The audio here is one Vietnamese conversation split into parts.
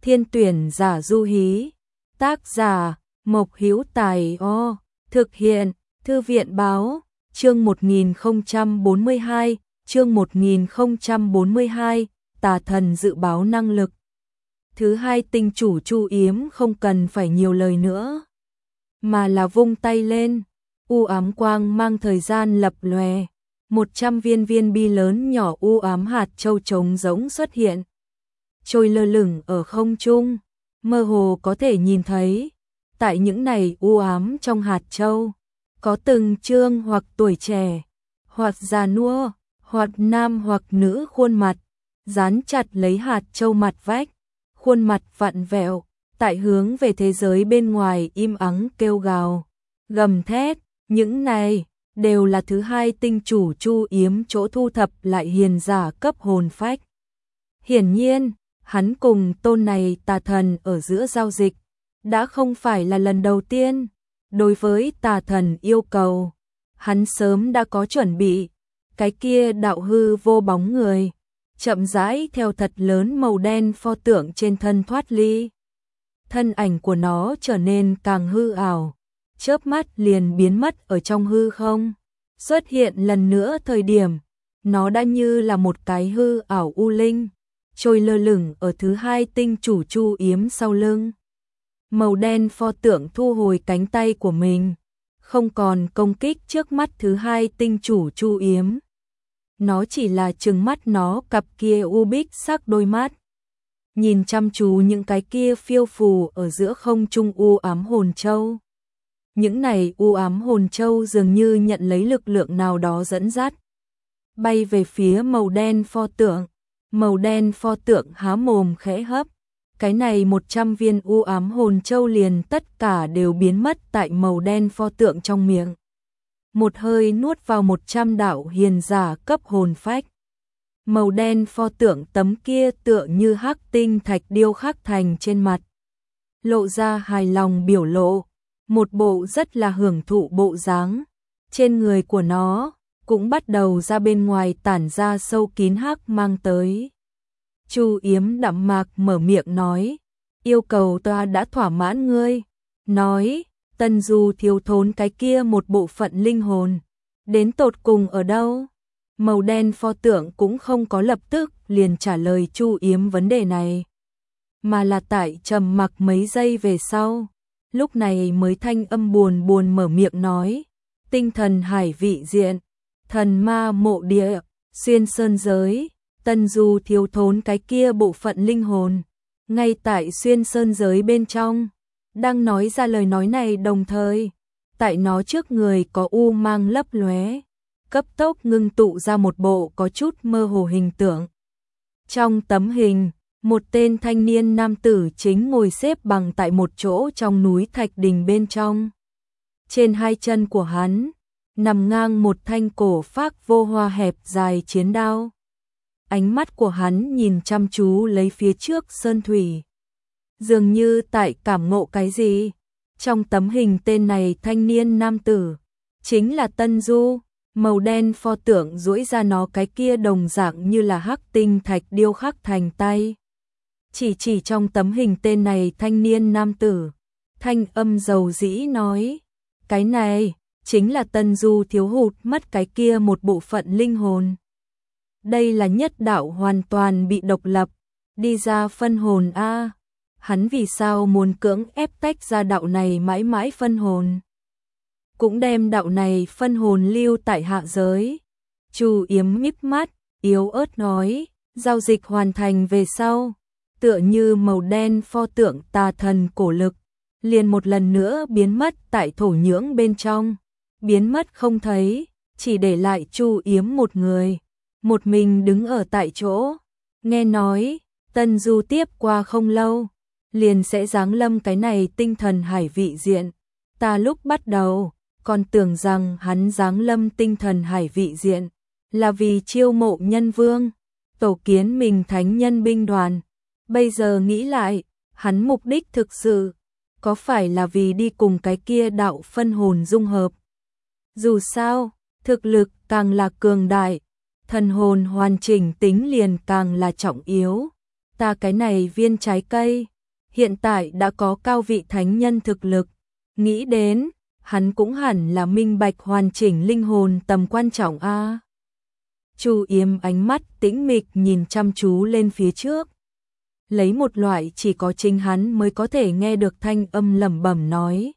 Thiên tuyển giả du hí. Tác giả Mộc Hữu Tài. Thực hiện Thư viện báo. Chương 1042, chương 1042, tà thần dự báo năng lực. Thứ hai tinh chủ Chu Yếm không cần phải nhiều lời nữa, mà là vung tay lên, u ám quang mang thời gian lập lòe, 100 viên bi lớn nhỏ u ám hạt châu trống rỗng xuất hiện, trôi lơ lửng ở không trung, mơ hồ có thể nhìn thấy, tại những này u ám trong hạt châu, có từng trương hoặc tuổi trẻ, hoặc già nua, hoặc nam hoặc nữ khuôn mặt, dán chặt lấy hạt châu mặt vách, khuôn mặt vặn vẹo, tại hướng về thế giới bên ngoài im ắng kêu gào, gầm thét, những này đều là thứ hai tinh chủ Chu Yếm chỗ thu thập lại hiền giả cấp hồn phách. Hiển nhiên, hắn cùng tôn này tà thần ở giữa giao dịch, đã không phải là lần đầu tiên. Đối với tà thần yêu cầu, hắn sớm đã có chuẩn bị, cái kia đạo hư vô bóng người, chậm rãi theo thật lớn màu đen pho tượng trên thân thoát ly. Thân ảnh của nó trở nên càng hư ảo, chớp mắt liền biến mất ở trong hư không. Xuất hiện lần nữa thời điểm, nó đã như là một cái hư ảo u linh, trôi lơ lửng ở thứ hai tinh chủ Chu Yếm sau lưng. Màu đen pho tượng thu hồi cánh tay của mình, không còn công kích trước mắt thứ hai tinh chủ Chu Yếm. Nó chỉ là trừng mắt nó cặp kia u bích sắc đôi mắt, nhìn chăm chú những cái kia phiêu phù ở giữa không trung u ám hồn châu. Những này u ám hồn châu dường như nhận lấy lực lượng nào đó dẫn dắt, bay về phía màu đen pho tượng. Màu đen pho tượng há mồm khẽ hấp, cái này 100 viên u ám hồn châu liền tất cả đều biến mất tại màu đen pho tượng trong miệng. Một hơi nuốt vào 100 đạo hiền giả cấp hồn phách. Màu đen pho tượng tấm kia tựa như hắc tinh thạch điêu khắc thành trên mặt, lộ ra hài lòng biểu lộ, một bộ rất là hưởng thụ bộ dáng. Trên người của nó cũng bắt đầu ra bên ngoài tản ra sâu kín hắc mang tới. Chu Yếm đạm mạc mở miệng nói, yêu cầu ta đã thỏa mãn ngươi. Nói, Tân Du thiếu thốn cái kia một bộ phận linh hồn, đến tột cùng ở đâu? Màu đen pho tượng cũng không có lập tức liền trả lời Chu Yếm vấn đề này, mà là tại trầm mặc mấy giây về sau, lúc này mới thanh âm buồn buồn mở miệng nói, tinh thần hải vị diện, thần ma mộ địa, xuyên sơn giới, Tân Du thiếu thốn cái kia bộ phận linh hồn, ngay tại xuyên sơn giới bên trong. Đang nói ra lời nói này đồng thời, tại nó trước người có u mang lấp lóe, cấp tốc ngưng tụ ra một bộ có chút mơ hồ hình tượng. Trong tấm hình, một tên thanh niên nam tử chính ngồi xếp bằng tại một chỗ trong núi thạch đình bên trong. Trên hai chân của hắn, nằm ngang một thanh cổ phác vô hoa hẹp dài chiến đao. Ánh mắt của hắn nhìn chăm chú lấy phía trước sơn thủy, dường như tại cảm ngộ cái gì. Trong tấm hình tên này thanh niên nam tử chính là Tân Du. Màu đen pho tượng duỗi ra nó cái kia đồng dạng như là hắc tinh thạch điêu khắc thành tay. Chỉ trong tấm hình tên này thanh niên nam tử, thanh âm dầu dĩ nói, cái này chính là Tân Du thiếu hụt mất cái kia một bộ phận linh hồn. Đây là nhất đạo hoàn toàn bị độc lập, đi ra phân hồn a. Hắn vì sao muốn cưỡng ép tách ra đạo này mãi mãi phân hồn, cũng đem đạo này phân hồn lưu tại hạ giới. Chu Yếm nhíp mắt, yếu ớt nói, giao dịch hoàn thành về sau, tựa như màu đen pho tượng tà thần cổ lực, liền một lần nữa biến mất tại thổ nhưỡng bên trong, biến mất không thấy, chỉ để lại Chu Yếm một người, một mình đứng ở tại chỗ. Nghe nói, Tân Du tiếp qua không lâu, liền sẽ giáng lâm cái này tinh thần hải vị diện. Ta lúc bắt đầu còn tưởng rằng hắn giáng lâm tinh thần hải vị diện là vì chiêu mộ nhân vương, tổ kiến mình thánh nhân binh đoàn. Bây giờ nghĩ lại, hắn mục đích thực sự có phải là vì đi cùng cái kia đạo phân hồn dung hợp. Dù sao, thực lực càng là cường đại, thần hồn hoàn chỉnh tính liền càng là trọng yếu. ta cái này viên trái cây, hiện tại đã có cao vị thánh nhân thực lực, nghĩ đến, hắn cũng hẳn là minh bạch hoàn chỉnh linh hồn tầm quan trọng a. Chu Yếm ánh mắt tĩnh mịch nhìn chăm chú lên phía trước, lấy một loại chỉ có chính hắn mới có thể nghe được thanh âm lẩm bẩm nói.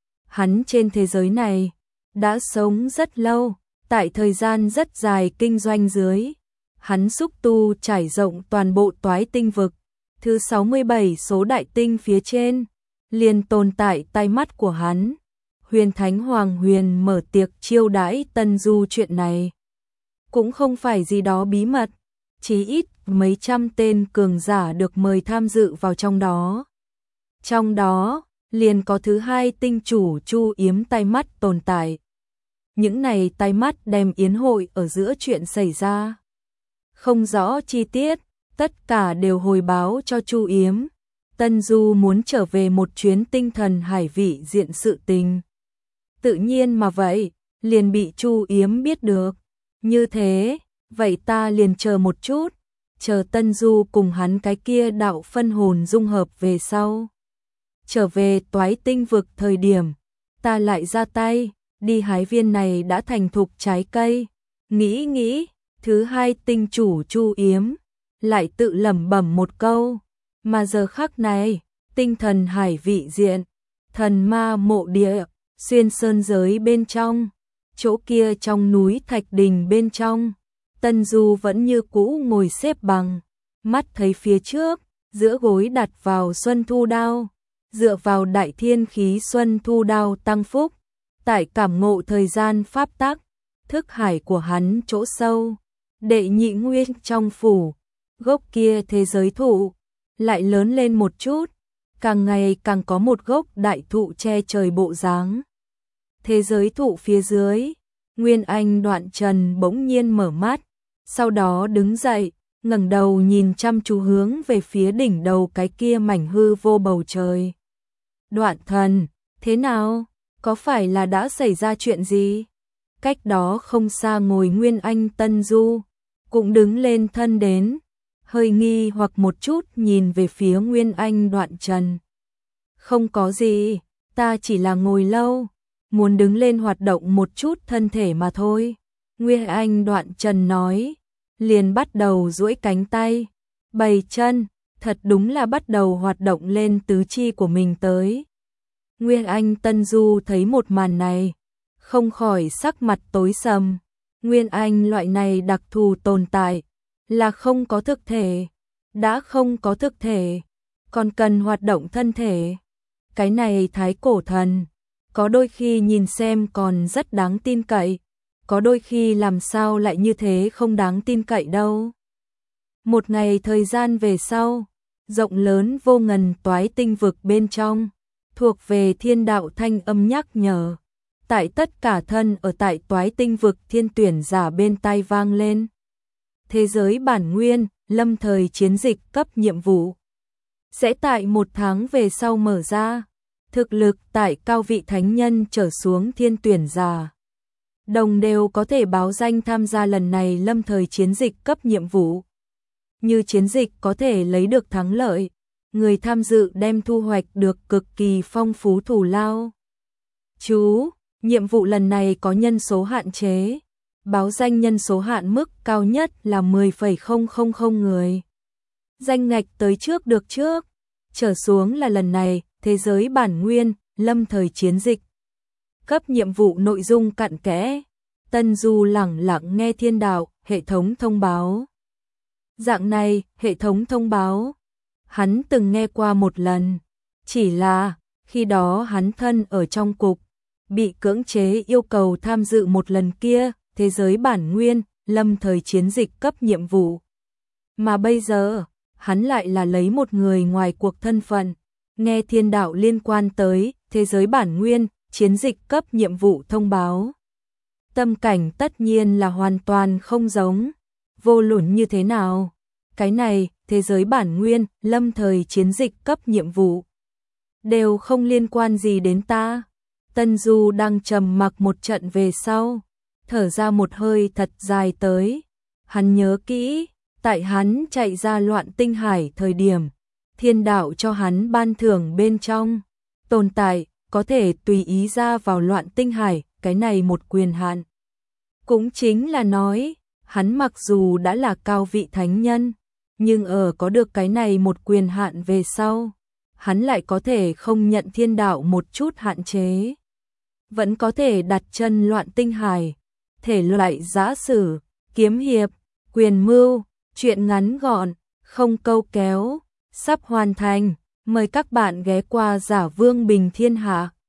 Hắn trên thế giới này đã sống rất lâu, tại thời gian rất dài kinh doanh dưới, hắn xúc tu trải rộng toàn bộ toái tinh vực, thứ 67 số đại tinh phía trên, liền tồn tại tai mắt của hắn. Huyền Thánh Hoàng Huyền mở tiệc chiêu đãi Tân Du chuyện này cũng không phải gì đó bí mật, chí ít mấy trăm tên cường giả được mời tham dự vào trong đó. Trong đó, liền có thứ hai tinh chủ Chu Yếm tai mắt tồn tại. Những này tai mắt đem yến hội ở giữa chuyện xảy ra. Không rõ chi tiết, tất cả đều hồi báo cho Chu Yếm. Tân Du muốn trở về một chuyến tinh thần hải vị diện sự tình. Tự nhiên mà vậy, liền bị Chu Yếm biết được. Như thế, vậy ta liền chờ một chút, chờ Tân Du cùng hắn cái kia đạo phân hồn dung hợp về sau. Trở về toái tinh vực thời điểm, ta lại ra tay, đi hái viên này đã thành thục trái cây. Nghĩ, thứ hai tinh chủ Chu Yếm, lại tự lẩm bẩm một câu, mà giờ khắc này, tinh thần hải vị diện, thần ma mộ địa, xuyên sơn giới bên trong, chỗ kia trong núi thạch đình bên trong, Tân Du vẫn như cũ ngồi xếp bằng, mắt thấy phía trước, giữa gối đặt vào xuân thu đao, dựa vào đại thiên khí xuân thu đao tăng phúc, tại cảm ngộ thời gian pháp tắc, thức hải của hắn chỗ sâu, đệ nhị nguyên trong phủ, gốc kia thế giới thụ, lại lớn lên một chút, càng ngày càng có một gốc đại thụ che trời bộ dáng. Thế giới thụ phía dưới, Nguyên Anh Đoạn Trần bỗng nhiên mở mắt, sau đó đứng dậy, ngẩng đầu nhìn chăm chú hướng về phía đỉnh đầu cái kia mảnh hư vô bầu trời. Đoạn thần, thế nào? Có phải là đã xảy ra chuyện gì? Cách đó không xa ngồi Nguyên Anh Tân Du, cũng đứng lên thân đến, hơi nghi hoặc một chút nhìn về phía Nguyên Anh Đoạn Trần. Không có gì, ta chỉ là ngồi lâu, muốn đứng lên hoạt động một chút thân thể mà thôi. Nguyên Anh Đoạn Trần nói, liền bắt đầu duỗi cánh tay, bày chân, thật đúng là bắt đầu hoạt động lên tứ chi của mình tới. Nguyên Anh Tân Du thấy một màn này, không khỏi sắc mặt tối sầm. Nguyên Anh loại này đặc thù tồn tại, là không có thực thể, đã không có thực thể, còn cần hoạt động thân thể. Cái này thái cổ thần, có đôi khi nhìn xem còn rất đáng tin cậy, có đôi khi làm sao lại như thế không đáng tin cậy đâu. Một ngày thời gian về sau, rộng lớn vô ngần toái tinh vực bên trong, thuộc về thiên đạo thanh âm nhắc nhở, tại tất cả thân ở tại toái tinh vực thiên tuyển giả bên tai vang lên. Thế giới bản nguyên, lâm thời chiến dịch cấp nhiệm vụ, sẽ tại 1 tháng về sau mở ra, thực lực tại cao vị thánh nhân trở xuống thiên tuyển giả. Đồng đều có thể báo danh tham gia lần này lâm thời chiến dịch cấp nhiệm vụ. Như chiến dịch có thể lấy được thắng lợi, người tham dự đem thu hoạch được cực kỳ phong phú thù lao. Chú, nhiệm vụ lần này có nhân số hạn chế, báo danh nhân số hạn mức cao nhất là 10,000 người. Danh ngạch tới trước được trước, trở xuống là lần này, thế giới bản nguyên, lâm thời chiến dịch. Cấp nhiệm vụ nội dung cặn kẽ, Tân Du lẳng lặng nghe thiên đạo, hệ thống thông báo. Dạng này, hệ thống thông báo, hắn từng nghe qua một lần, chỉ là, khi đó hắn thân ở trong cục, bị cưỡng chế yêu cầu tham dự một lần kia, thế giới bản nguyên, lâm thời chiến dịch cấp nhiệm vụ. Mà bây giờ, hắn lại là lấy một người ngoài cuộc thân phận, nghe thiên đạo liên quan tới thế giới bản nguyên, chiến dịch cấp nhiệm vụ thông báo. Tâm cảnh tất nhiên là hoàn toàn không giống, vô luận như thế nào. Cái này, thế giới bản nguyên, lâm thời chiến dịch cấp nhiệm vụ, đều không liên quan gì đến ta. Tân Du đang trầm mặc một trận về sau, thở ra một hơi thật dài tới. Hắn nhớ kỹ, Tại hắn chạy ra Loạn Tinh Hải thời điểm, thiên đạo cho hắn ban thưởng bên trong tồn tại, có thể tùy ý ra vào Loạn Tinh Hải, cái này một quyền hạn. Cũng chính là nói, hắn mặc dù đã là cao vị thánh nhân, nhưng ở có được cái này một quyền hạn về sau, hắn lại có thể không nhận thiên đạo một chút hạn chế. Vẫn có thể đặt chân Loạn Tinh Hải, thể loại giã sử, kiếm hiệp, quyền mưu, chuyện ngắn gọn, không câu kéo, sắp hoàn thành. Mời các bạn ghé qua Giả Vương Bình Thiên Hạ.